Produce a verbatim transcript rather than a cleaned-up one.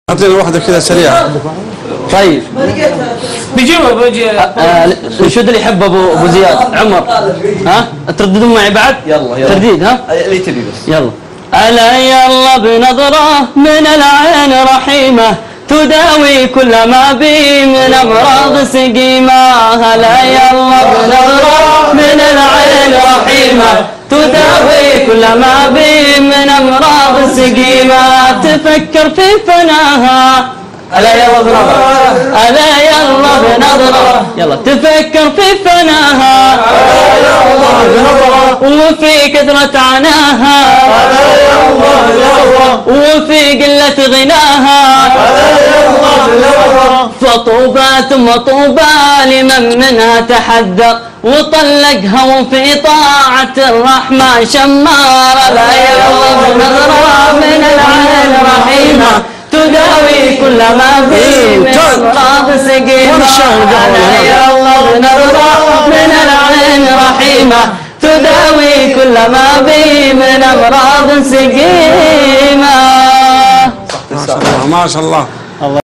اعطينا واحدة كذا سريعة. طيب بيجيبه بيجي الانشود اللي يحب ابو ابو زياد عمر، ها ترددون معي بعد؟ يلا يلا ترديد ها؟ اللي تبي بس. يلا. ألا يلا بنظرة من العين رحيمة تداوي كل ما بي من أمراض سقيمة. هلا يلا بنظرة من العين رحيمة تداوي كل ما بي من أمراض سقيمة. تفكر في فناها ألا يلا بنظرة، ألا يلا بنظرة، يلا تفكر في فناها ألا يلا بنظرة وفي كثرة عناها ألا يلا بنظرة وفي قلة غناها ألا يلا بنظرة. فطوبى ثم طوبى لمن منها تحذر وطلق هو في طاعة الرحمن شمار. ألا يلا بنظرة من العين رحيمة تداوي كل ما فيه من أمراض سقيمة. ألا يلا بنظرة من العين رحيمة تداوي كل ما فيه من أمراض سقيمة. ما شاء الله ما شاء الله.